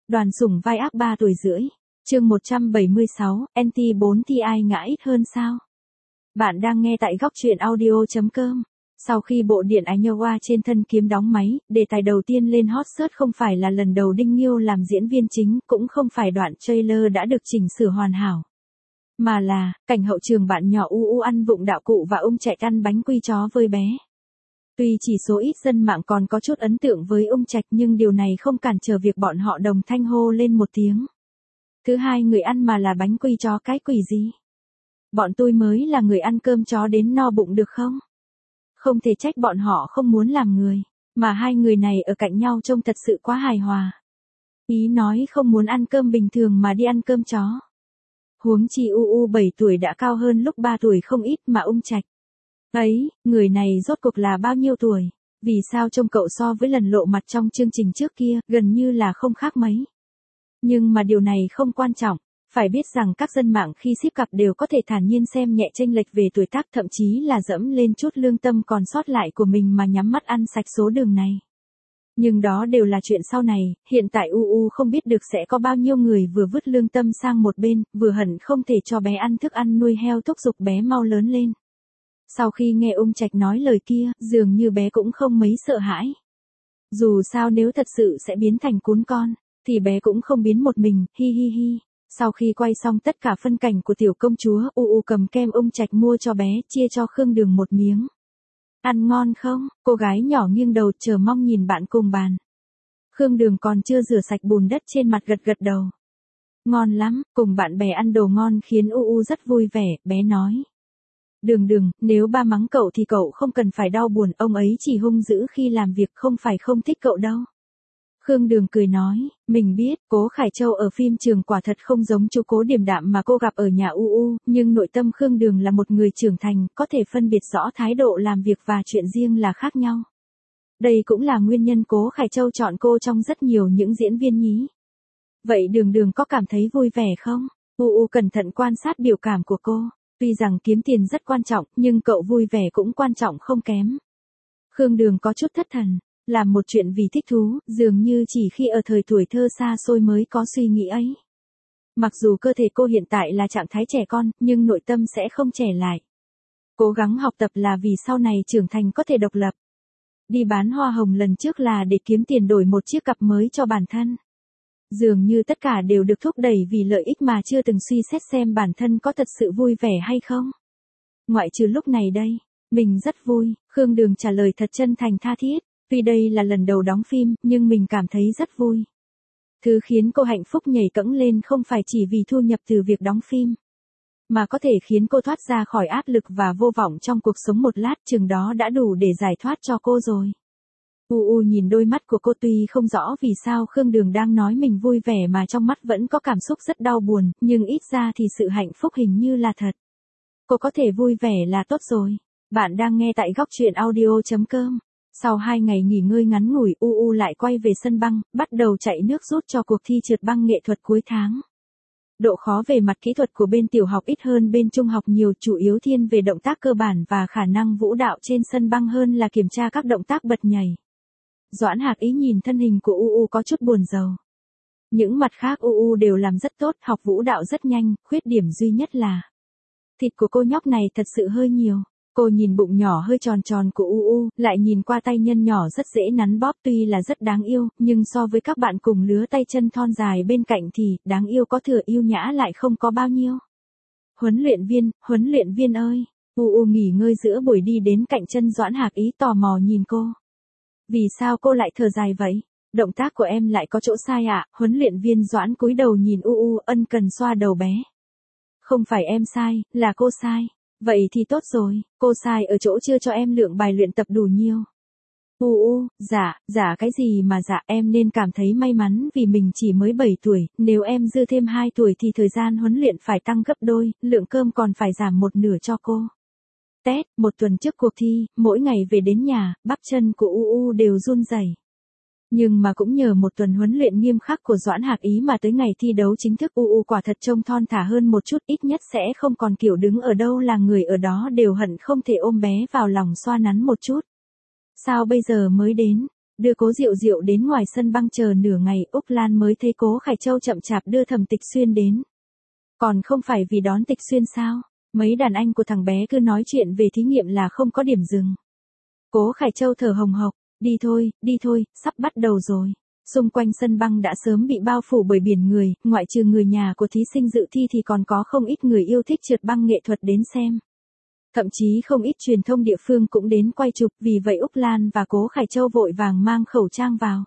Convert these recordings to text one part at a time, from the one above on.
Đoàn sủng vai ác 3 tuổi rưỡi. Chương 176, NT4 thì ai ngã ít hơn sao? Bạn đang nghe tại góc truyện audio.com. Sau khi bộ điện ảnh Iowa trên thân kiếm đóng máy, đề tài đầu tiên lên hot search không phải là lần đầu Đinh Nghiêu làm diễn viên chính, cũng không phải đoạn trailer đã được chỉnh sửa hoàn hảo. Mà là, cảnh hậu trường bạn nhỏ u ăn vụng đạo cụ và ung Trạch ăn bánh quy chó với bé. Tuy chỉ số ít dân mạng còn có chút ấn tượng với ung Trạch nhưng điều này không cản trở việc bọn họ đồng thanh hô lên một tiếng. Thứ hai người ăn mà là bánh quy chó cái quỷ gì? Bọn tôi mới là người ăn cơm chó đến no bụng được không? Không thể trách bọn họ không muốn làm người, mà hai người này ở cạnh nhau trông thật sự quá hài hòa. Ý nói không muốn ăn cơm bình thường mà đi ăn cơm chó. Huống chi 7 tuổi đã cao hơn lúc 3 tuổi không ít mà ung Trạch. Ấy, người này rốt cuộc là bao nhiêu tuổi? Vì sao trông cậu so với lần lộ mặt trong chương trình trước kia, gần như là không khác mấy. Nhưng mà điều này không quan trọng, phải biết rằng các dân mạng khi ship cặp đều có thể thản nhiên xem nhẹ chênh lệch về tuổi tác, thậm chí là dẫm lên chút lương tâm còn sót lại của mình mà nhắm mắt ăn sạch số đường này. Nhưng đó đều là chuyện sau này, hiện tại không biết được sẽ có bao nhiêu người vừa vứt lương tâm sang một bên, vừa hận không thể cho bé ăn thức ăn nuôi heo thúc giục bé mau lớn lên. Sau khi nghe ung Trạch nói lời kia, dường như bé cũng không mấy sợ hãi. Dù sao nếu thật sự sẽ biến thành cún con, thì bé cũng không biến một mình, hi hi hi. Sau khi quay xong tất cả phân cảnh của tiểu công chúa, cầm kem ung Trạch mua cho bé, chia cho Khương Đường một miếng. Ăn ngon không? Cô gái nhỏ nghiêng đầu chờ mong nhìn bạn cùng bàn. Khương Đường còn chưa rửa sạch bùn đất trên mặt gật gật đầu. Ngon lắm, cùng bạn bè ăn đồ ngon khiến rất vui vẻ, bé nói. Đường, nếu ba mắng cậu thì cậu không cần phải đau buồn, ông ấy chỉ hung dữ khi làm việc, không phải không thích cậu đâu. Khương Đường cười nói, mình biết, Cố Khải Châu ở phim trường quả thật không giống chú Cố điềm đạm mà cô gặp ở nhà nhưng nội tâm Khương Đường là một người trưởng thành, có thể phân biệt rõ thái độ làm việc và chuyện riêng là khác nhau. Đây cũng là nguyên nhân Cố Khải Châu chọn cô trong rất nhiều những diễn viên nhí. Vậy Đường có cảm thấy vui vẻ không? Cẩn thận quan sát biểu cảm của cô. Tuy rằng kiếm tiền rất quan trọng, nhưng cậu vui vẻ cũng quan trọng không kém. Khương Đường có chút thất thần, làm một chuyện vì thích thú, dường như chỉ khi ở thời tuổi thơ xa xôi mới có suy nghĩ ấy. Mặc dù cơ thể cô hiện tại là trạng thái trẻ con, nhưng nội tâm sẽ không trẻ lại. Cố gắng học tập là vì sau này trưởng thành có thể độc lập. Đi bán hoa hồng lần trước là để kiếm tiền đổi một chiếc cặp mới cho bản thân. Dường như tất cả đều được thúc đẩy vì lợi ích mà chưa từng suy xét xem bản thân có thật sự vui vẻ hay không. Ngoại trừ lúc này đây, mình rất vui, Khương Đường trả lời thật chân thành tha thiết. Tuy đây là lần đầu đóng phim, nhưng mình cảm thấy rất vui. Thứ khiến cô hạnh phúc nhảy cẫng lên không phải chỉ vì thu nhập từ việc đóng phim, mà có thể khiến cô thoát ra khỏi áp lực và vô vọng trong cuộc sống một lát, chừng đó đã đủ để giải thoát cho cô rồi. Nhìn đôi mắt của cô, tuy không rõ vì sao Khương Đường đang nói mình vui vẻ mà trong mắt vẫn có cảm xúc rất đau buồn, nhưng ít ra thì sự hạnh phúc hình như là thật. Cô có thể vui vẻ là tốt rồi. Bạn đang nghe tại góc truyện audio.com. Sau 2 ngày nghỉ ngơi ngắn ngủi, lại quay về sân băng, bắt đầu chạy nước rút cho cuộc thi trượt băng nghệ thuật cuối tháng. Độ khó về mặt kỹ thuật của bên tiểu học ít hơn bên trung học nhiều, chủ yếu thiên về động tác cơ bản và khả năng vũ đạo trên sân băng hơn là kiểm tra các động tác bật nhảy. Doãn Hạc Ý nhìn thân hình của có chút buồn rầu. Những mặt khác đều làm rất tốt, học vũ đạo rất nhanh, khuyết điểm duy nhất là thịt của cô nhóc này thật sự hơi nhiều. Cô nhìn bụng nhỏ hơi tròn tròn của lại nhìn qua tay nhân nhỏ rất dễ nắn bóp, tuy là rất đáng yêu, nhưng so với các bạn cùng lứa tay chân thon dài bên cạnh thì, đáng yêu có thừa yêu nhã lại không có bao nhiêu. Huấn luyện viên ơi, nghỉ ngơi giữa buổi đi đến cạnh chân Doãn Hạc Ý tò mò nhìn cô. Vì sao cô lại thở dài vậy? Động tác của em lại có chỗ sai ạ? Huấn luyện viên Doãn cúi đầu nhìn ân cần xoa đầu bé. Không phải em sai, là cô sai. Vậy thì tốt rồi, cô sai ở chỗ chưa cho em lượng bài luyện tập đủ nhiều. Dạ cái gì mà dạ, em nên cảm thấy may mắn vì mình chỉ mới 7 tuổi, nếu em dư thêm 2 tuổi thì thời gian huấn luyện phải tăng gấp đôi, lượng cơm còn phải giảm một nửa cho cô. Một tuần trước cuộc thi, mỗi ngày về đến nhà, bắp chân của đều run rẩy. Nhưng mà cũng nhờ một tuần huấn luyện nghiêm khắc của Doãn Hạc Ý mà tới ngày thi đấu chính thức quả thật trông thon thả hơn một chút, ít nhất sẽ không còn kiểu đứng ở đâu là người ở đó đều hận không thể ôm bé vào lòng xoa nắn một chút. Sao bây giờ mới đến? đưa Cố Diệu Diệu đến ngoài sân băng chờ nửa ngày, Úc Lan mới thấy Cố Khải Châu chậm chạp đưa Thẩm Tịch Xuyên đến. Còn không phải vì đón Tịch Xuyên sao? Mấy đàn anh của thằng bé cứ nói chuyện về thí nghiệm là không có điểm dừng. Cố Khải Châu thở hồng hộc, đi thôi, sắp bắt đầu rồi. Xung quanh sân băng đã sớm bị bao phủ bởi biển người, ngoại trừ người nhà của thí sinh dự thi thì còn có không ít người yêu thích trượt băng nghệ thuật đến xem. Thậm chí không ít truyền thông địa phương cũng đến quay chụp, vì vậy Úc Lan và Cố Khải Châu vội vàng mang khẩu trang vào.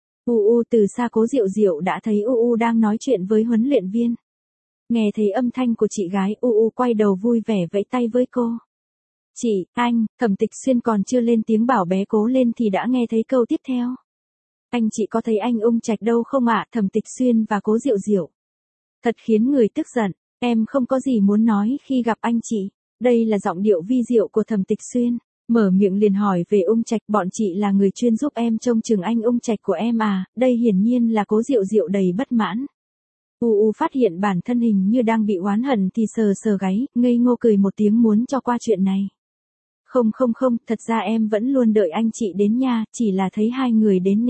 Từ xa Cố Diệu Diệu đã thấy đang nói chuyện với huấn luyện viên. Nghe thấy âm thanh của chị gái, quay đầu vui vẻ vẫy tay với cô. Chị, anh, Thẩm Tịch Xuyên còn chưa lên tiếng bảo bé cố lên thì đã nghe thấy câu tiếp theo. Anh chị có thấy anh Ung Trạch đâu không ạ? Thẩm Tịch Xuyên và Cố Diệu Diệu. Thật khiến người tức giận, em không có gì muốn nói khi gặp anh chị. Đây là giọng điệu vi diệu của Thẩm Tịch Xuyên. Mở miệng liền hỏi về Ung Trạch, bọn chị là người chuyên giúp em trông chừng anh Ung Trạch của em à? Đây hiển nhiên là Cố Diệu Diệu đầy bất mãn. Phát hiện bản thân hình như đang bị oán hận thì sờ sờ gáy, ngây ngô cười một tiếng muốn cho qua chuyện này. Không, thật ra em vẫn luôn đợi anh chị đến nha, chỉ là thấy hai người đến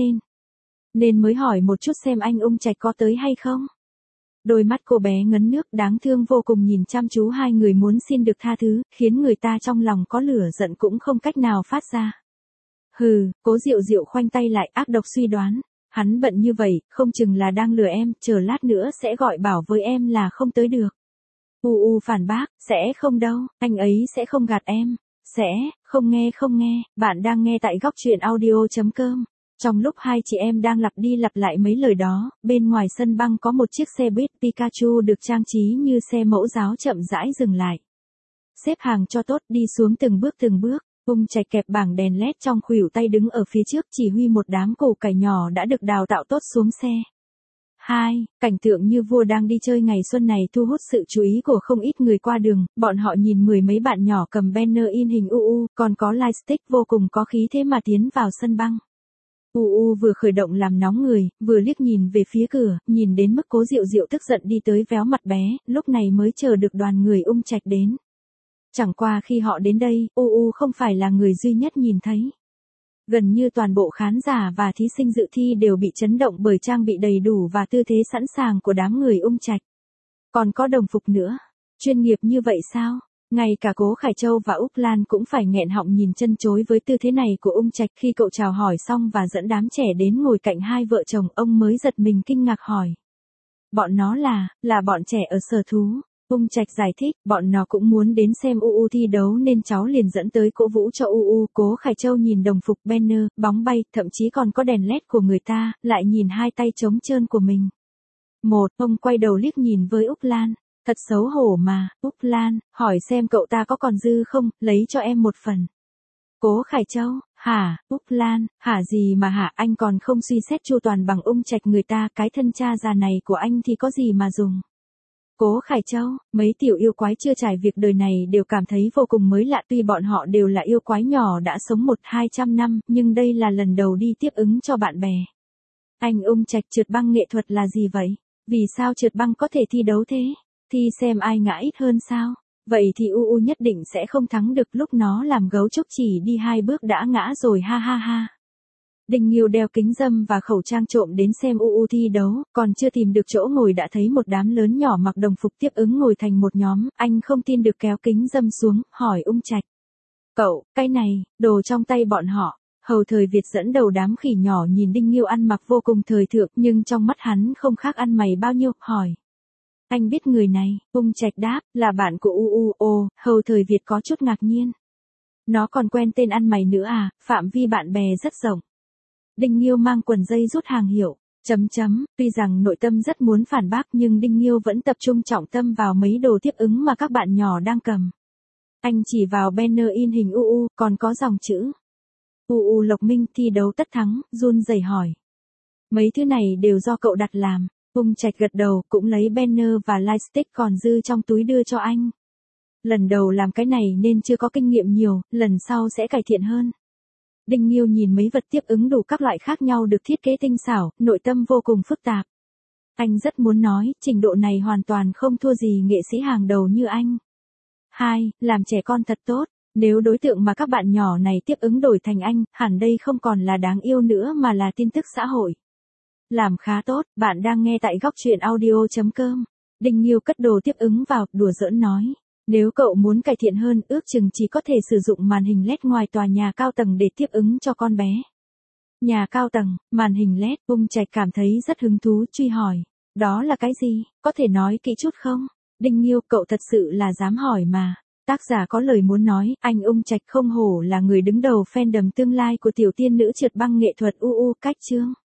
nên mới hỏi một chút xem anh Ung Trạch có tới hay không. Đôi mắt cô bé ngấn nước đáng thương vô cùng nhìn chăm chú hai người muốn xin được tha thứ, khiến người ta trong lòng có lửa giận cũng không cách nào phát ra. Hừ, Cố Diệu Diệu khoanh tay lại ác độc suy đoán. Hắn bận như vậy, không chừng là đang lừa em, chờ lát nữa sẽ gọi bảo với em là không tới được. Phản bác, sẽ không đâu, anh ấy sẽ không gạt em. Sẽ, không nghe, bạn đang nghe tại góc truyện audio.com. Trong lúc hai chị em đang lặp đi lặp lại mấy lời đó, bên ngoài sân băng có một chiếc xe buýt Pikachu được trang trí như xe mẫu giáo chậm rãi dừng lại. Xếp hàng cho tốt, đi xuống từng bước. Ung Trạch kẹp bảng đèn led trong khuỷu tay đứng ở phía trước chỉ huy một đám củ cải nhỏ đã được đào tạo tốt xuống xe. Cảnh tượng như vua đang đi chơi ngày xuân này thu hút sự chú ý của không ít người qua đường, bọn họ nhìn mười mấy bạn nhỏ cầm banner in hình còn có lightstick vô cùng có khí thế mà tiến vào sân băng. Vừa khởi động làm nóng người, vừa liếc nhìn về phía cửa, nhìn đến mức Cố Diệu Diệu tức giận đi tới véo mặt bé, lúc này mới chờ được đoàn người Ung Trạch đến. Chẳng qua khi họ đến đây, không phải là người duy nhất nhìn thấy. Gần như toàn bộ khán giả và thí sinh dự thi đều bị chấn động bởi trang bị đầy đủ và tư thế sẵn sàng của đám người Ung Trạch. Còn có đồng phục nữa. Chuyên nghiệp như vậy sao? Ngay cả Cố Khải Châu và Úc Lan cũng phải nghẹn họng nhìn chân chối với tư thế này của Ung Trạch. Khi cậu chào hỏi xong và dẫn đám trẻ đến ngồi cạnh hai vợ chồng, ông mới giật mình kinh ngạc hỏi. Bọn nó là bọn trẻ ở sở thú. Ung Trạch giải thích, bọn nó cũng muốn đến xem thi đấu nên cháu liền dẫn tới cổ vũ cho Cố Khải Châu nhìn đồng phục banner, bóng bay, thậm chí còn có đèn led của người ta, lại nhìn hai tay trống trơn của mình. Ông quay đầu liếc nhìn với Úc Lan, thật xấu hổ mà, Úc Lan, hỏi xem cậu ta có còn dư không, lấy cho em một phần. Cố Khải Châu, hả, Úc Lan, hả gì mà hả, anh còn không suy xét chu toàn bằng Ung Trạch người ta, cái thân cha già này của anh thì có gì mà dùng. Cố Khải Châu, mấy tiểu yêu quái chưa trải việc đời này đều cảm thấy vô cùng mới lạ, tuy bọn họ đều là yêu quái nhỏ đã sống 100-200 năm, nhưng đây là lần đầu đi tiếp ứng cho bạn bè. Anh Ung Trạch trượt băng nghệ thuật là gì vậy? Vì sao trượt băng có thể thi đấu thế? Thi xem ai ngã ít hơn sao? Vậy thì nhất định sẽ không thắng được, lúc nó làm gấu trúc chỉ đi 2 bước đã ngã rồi ha. Đinh Nghiêu đeo kính râm và khẩu trang trộm đến xem thi đấu, còn chưa tìm được chỗ ngồi đã thấy một đám lớn nhỏ mặc đồng phục tiếp ứng ngồi thành một nhóm, anh không tin được kéo kính râm xuống, hỏi Ung Trạch. Cậu, cái này, đồ trong tay bọn họ. Hầu Thời Việt dẫn đầu đám khỉ nhỏ nhìn Đinh Nghiêu ăn mặc vô cùng thời thượng nhưng trong mắt hắn không khác ăn mày bao nhiêu, hỏi. Anh biết người này, Ung Trạch đáp, là bạn của Hầu Thời Việt có chút ngạc nhiên. Nó còn quen tên ăn mày nữa à, phạm vi bạn bè rất rộng. Đinh Nghiêu mang quần dây rút hàng hiệu, tuy rằng nội tâm rất muốn phản bác nhưng Đinh Nghiêu vẫn tập trung trọng tâm vào mấy đồ tiếp ứng mà các bạn nhỏ đang cầm. Anh chỉ vào banner in hình còn có dòng chữ. Lộc Minh thi đấu tất thắng, run rẩy hỏi. Mấy thứ này đều do cậu đặt làm. Ung Trạch gật đầu, cũng lấy banner và lightstick còn dư trong túi đưa cho anh. Lần đầu làm cái này nên chưa có kinh nghiệm nhiều, lần sau sẽ cải thiện hơn. Đinh Nghiêu nhìn mấy vật tiếp ứng đủ các loại khác nhau được thiết kế tinh xảo, nội tâm vô cùng phức tạp. Anh rất muốn nói, trình độ này hoàn toàn không thua gì nghệ sĩ hàng đầu như anh. Làm trẻ con thật tốt, Nếu đối tượng mà các bạn nhỏ này tiếp ứng đổi thành anh, hẳn đây không còn là đáng yêu nữa mà là tin tức xã hội. Làm khá tốt, bạn đang nghe tại góc chuyện audio.com. Đinh Nghiêu cất đồ tiếp ứng vào, đùa giỡn nói. Nếu cậu muốn cải thiện hơn, ước chừng chỉ có thể sử dụng màn hình LED ngoài tòa nhà cao tầng để tiếp ứng cho con bé. Nhà cao tầng, màn hình LED, Ung Trạch cảm thấy rất hứng thú, truy hỏi. Đó là cái gì, có thể nói kỹ chút không? Đinh Nghiêu, cậu thật sự là dám hỏi mà. Tác giả có lời muốn nói, anh Ung Trạch không hổ là người đứng đầu fandom tương lai của tiểu tiên nữ trượt băng nghệ thuật UU cách chương.